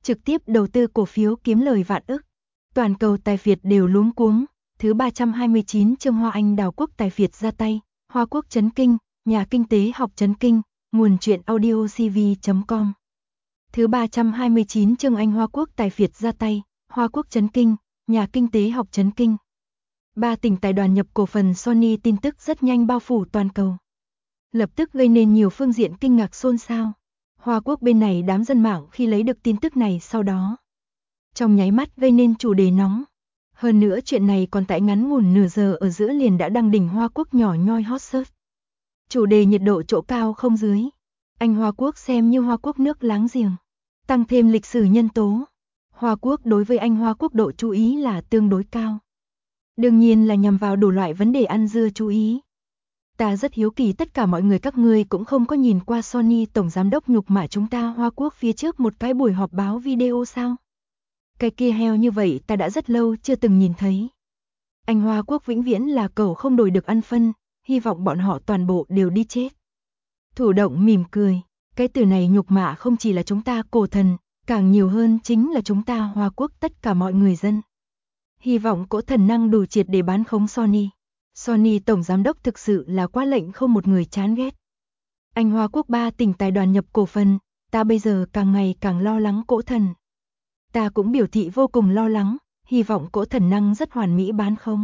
trực tiếp đầu tư cổ phiếu kiếm lời vạn ức. Toàn cầu tài phiệt đều luống cuống. Thứ 329 chương Hoa Anh Đào Quốc tài phiệt ra tay, Hoa Quốc chấn kinh, nhà kinh tế học chấn kinh, nguồn truyện audio cv.com. Thứ 329 chương Anh Hoa Quốc tài phiệt ra tay, Hoa Quốc chấn kinh, nhà kinh tế học chấn kinh. 3 tỉnh tài đoàn nhập cổ phần Sony tin tức rất nhanh bao phủ toàn cầu. Lập tức gây nên nhiều phương diện kinh ngạc xôn xao. Hoa Quốc bên này đám dân mạng khi lấy được tin tức này sau đó, trong nháy mắt gây nên chủ đề nóng. Hơn nữa chuyện này còn tại ngắn ngủn nửa giờ ở giữa liền đã đăng đỉnh Hoa Quốc nhỏ nhoi hot search. Chủ đề nhiệt độ chỗ cao không dưới. Anh Hoa Quốc xem như Hoa Quốc nước láng giềng. Tăng thêm lịch sử nhân tố. Hoa Quốc đối với Anh Hoa Quốc độ chú ý là tương đối cao. Đương nhiên là nhằm vào đủ loại vấn đề ăn dưa chú ý. Ta rất hiếu kỳ tất cả mọi người các ngươi cũng không có nhìn qua Sony tổng giám đốc nhục mạ chúng ta Hoa Quốc phía trước một cái buổi họp báo video sao? Cái kia heo như vậy ta đã rất lâu chưa từng nhìn thấy. Anh Hoa Quốc vĩnh viễn là cẩu không đổi được ăn phân, hy vọng bọn họ toàn bộ đều đi chết. Thủ động mỉm cười, cái từ này nhục mạ không chỉ là chúng ta cổ thần, càng nhiều hơn chính là chúng ta Hoa Quốc tất cả mọi người dân. Hy vọng cỗ thần năng đủ triệt để bán khống Sony. Sony tổng giám đốc thực sự là quá lệnh không một người chán ghét. Anh Hoa Quốc 3 tỉnh tài đoàn nhập cổ phần, ta bây giờ càng ngày càng lo lắng cỗ thần. Ta cũng biểu thị vô cùng lo lắng, hy vọng cỗ thần năng rất hoàn mỹ bán khống.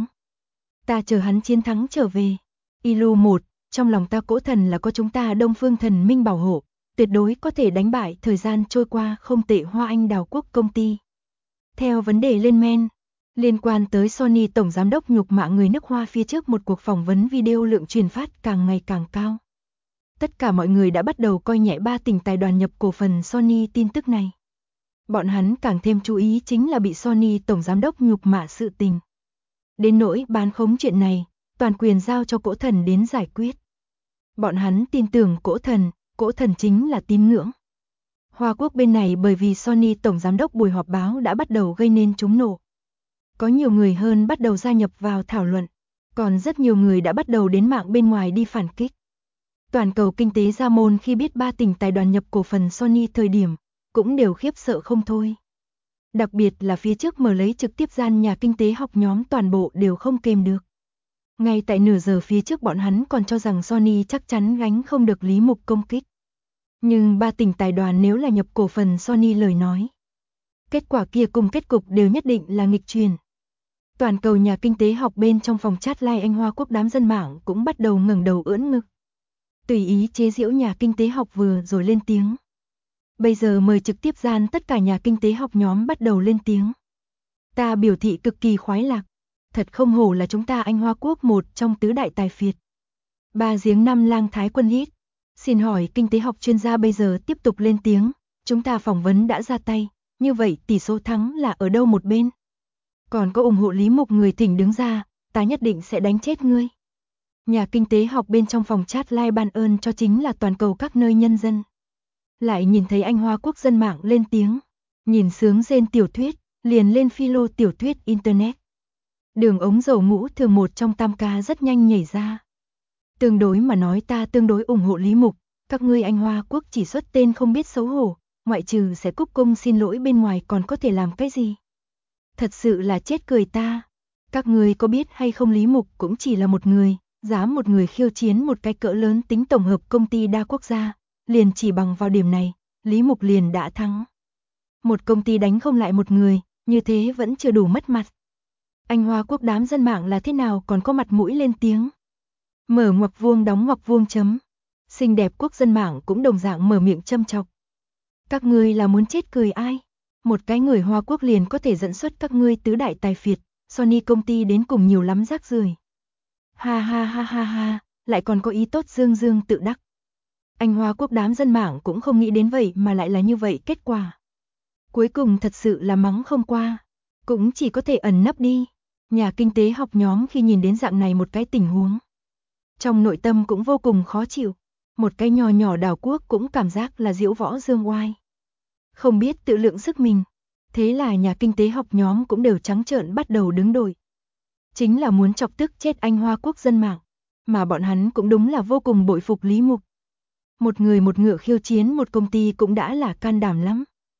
Ta chờ hắn chiến thắng trở về. Ilu 1, trong lòng ta cỗ thần là có chúng ta Đông Phương Thần Minh bảo hộ, tuyệt đối có thể đánh bại thời gian trôi qua không tệ Hoa Anh Đào Quốc công ty. Theo vấn đề lên men, liên quan tới Sony tổng giám đốc nhục mạ người nước Hoa phía trước một cuộc phỏng vấn video lượng truyền phát càng ngày càng cao. Tất cả mọi người đã bắt đầu coi nhẹ 3 tỉnh tài đoàn nhập cổ phần Sony tin tức này. Bọn hắn càng thêm chú ý chính là bị Sony tổng giám đốc nhục mạ sự tình. Đến nỗi bán khống chuyện này, toàn quyền giao cho cỗ thần đến giải quyết. Bọn hắn tin tưởng cỗ thần chính là tín ngưỡng. Hoa Quốc bên này bởi vì Sony tổng giám đốc buổi họp báo đã bắt đầu gây nên trúng nộ. Có nhiều người hơn bắt đầu gia nhập vào thảo luận, còn rất nhiều người đã bắt đầu đến mạng bên ngoài đi phản kích. Toàn cầu kinh tế gia môn khi biết 3 tỉnh tài đoàn nhập cổ phần Sony thời điểm, cũng đều khiếp sợ không thôi. Đặc biệt là phía trước mở lấy trực tiếp gian nhà kinh tế học nhóm toàn bộ đều không kềm được. Ngay tại nửa giờ phía trước bọn hắn còn cho rằng Sony chắc chắn gánh không được Lý Mục công kích. Nhưng 3 tỉnh tài đoàn nếu là nhập cổ phần Sony lời nói, kết quả kia cùng kết cục đều nhất định là nghịch truyền. Toàn cầu nhà kinh tế học bên trong phòng chat live Anh Hoa Quốc đám dân mạng cũng bắt đầu ngẩng đầu ưỡn ngực. Tùy ý chế giễu nhà kinh tế học vừa rồi lên tiếng. Bây giờ mời trực tiếp gian tất cả nhà kinh tế học nhóm bắt đầu lên tiếng. Ta biểu thị cực kỳ khoái lạc. Thật không hổ là chúng ta Anh Hoa Quốc một trong tứ đại tài phiệt. 3 giếng 5 lang thái quân hít. Xin hỏi kinh tế học chuyên gia bây giờ tiếp tục lên tiếng. Chúng ta phỏng vấn đã ra tay. Như vậy tỷ số thắng là ở đâu một bên? Còn có ủng hộ Lý Mục người thỉnh đứng ra. Ta nhất định sẽ đánh chết ngươi. Nhà kinh tế học bên trong phòng chat live ban ơn cho chính là toàn cầu các nơi nhân dân. Lại nhìn thấy Anh Hoa Quốc dân mạng lên tiếng. Nhìn sướng rên tiểu thuyết, liền lên philo tiểu thuyết internet. Đường ống dầu ngũ thường một trong tam ca rất nhanh nhảy ra. Tương đối mà nói ta tương đối ủng hộ Lý Mục, các ngươi Anh Hoa Quốc chỉ xuất tên không biết xấu hổ, ngoại trừ sẽ cúc cung xin lỗi bên ngoài còn có thể làm cái gì. Thật sự là chết cười ta. Các ngươi có biết hay không Lý Mục cũng chỉ là một người, dám một người khiêu chiến một cái cỡ lớn tính tổng hợp công ty đa quốc gia, liền chỉ bằng vào điểm này, Lý Mục liền đã thắng. Một công ty đánh không lại một người, như thế vẫn chưa đủ mất mặt. Anh Hoa Quốc đám dân mạng là thế nào còn có mặt mũi lên tiếng. Mở ngoặc vuông đóng ngoặc vuông chấm. Xinh đẹp quốc dân mạng cũng đồng dạng mở miệng châm chọc. Các ngươi là muốn chết cười ai? Một cái người Hoa Quốc liền có thể dẫn xuất các ngươi tứ đại tài phiệt, Sony công ty đến cùng nhiều lắm rác rưởi. Ha ha ha ha ha, lại còn có ý tốt dương dương tự đắc. Anh Hoa Quốc đám dân mạng cũng không nghĩ đến vậy mà lại là như vậy kết quả. Cuối cùng thật sự là mắng không qua, cũng chỉ có thể ẩn nấp đi. Nhà kinh tế học nhóm khi nhìn đến dạng này một cái tình huống, trong nội tâm cũng vô cùng khó chịu. Một cái nhỏ nhỏ đảo quốc cũng cảm giác là diễu võ dương oai, không biết tự lượng sức mình. Thế là nhà kinh tế học nhóm cũng đều trắng trợn bắt đầu đứng đội. Chính là muốn chọc tức chết Anh Hoa Quốc dân mạng, mà bọn hắn cũng đúng là vô cùng bội phục Lý Mục. Một người một ngựa khiêu chiến một công ty cũng đã là can đảm lắm.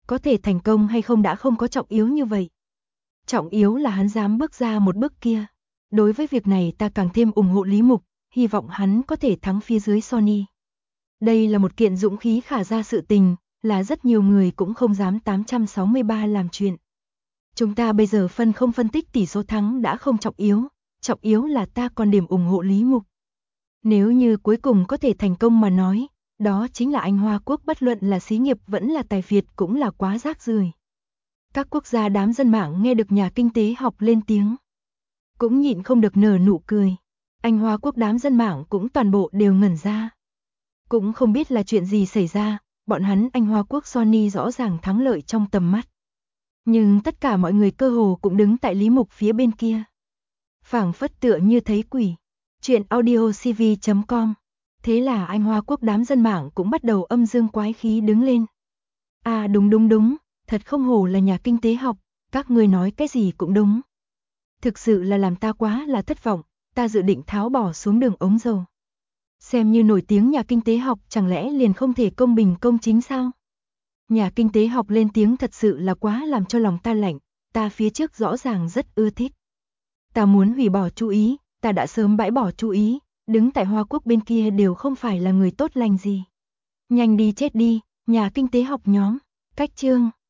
Có thể thành công hay không đã không có trọng yếu như vậy. Trọng yếu là hắn dám bước ra một bước kia. Đối với việc này ta càng thêm ủng hộ Lý Mục, hy vọng hắn có thể thắng phía dưới Sony. Đây là một kiện dũng khí khả ra sự tình, là rất nhiều người cũng không dám 863 làm chuyện. Chúng ta bây giờ không phân tích tỷ số thắng đã không trọng yếu là ta còn điểm ủng hộ Lý Mục. Nếu như cuối cùng có thể thành công mà nói, đó chính là anh Hoa Quốc bất luận là xí nghiệp vẫn là tài phiệt cũng là quá rác rưởi. Các quốc gia đám dân mạng nghe được nhà kinh tế học lên tiếng, cũng nhịn không được nở nụ cười. Anh Hoa Quốc đám dân mạng cũng toàn bộ đều ngẩn ra. Cũng không biết là chuyện gì xảy ra, bọn hắn anh Hoa Quốc Sony rõ ràng thắng lợi trong tầm mắt. Nhưng tất cả mọi người cơ hồ cũng đứng tại Lý Mục phía bên kia. Phảng phất tựa như thấy quỷ. Chuyện audiocv.com. Thế là anh Hoa Quốc đám dân mạng cũng bắt đầu âm dương quái khí đứng lên. À đúng, thật không hổ là nhà kinh tế học, các người nói cái gì cũng đúng. Thực sự là làm ta quá là thất vọng, ta dự định tháo bỏ xuống đường ống dầu. Xem như nổi tiếng nhà kinh tế học chẳng lẽ liền không thể công bình công chính sao? Nhà kinh tế học lên tiếng thật sự là quá làm cho lòng ta lạnh, ta phía trước rõ ràng rất ưa thích. Ta muốn hủy bỏ chú ý, ta đã sớm bãi bỏ chú ý, đứng tại Hoa Quốc bên kia đều không phải là người tốt lành gì. Nhanh đi chết đi, nhà kinh tế học nhóm, cách chương.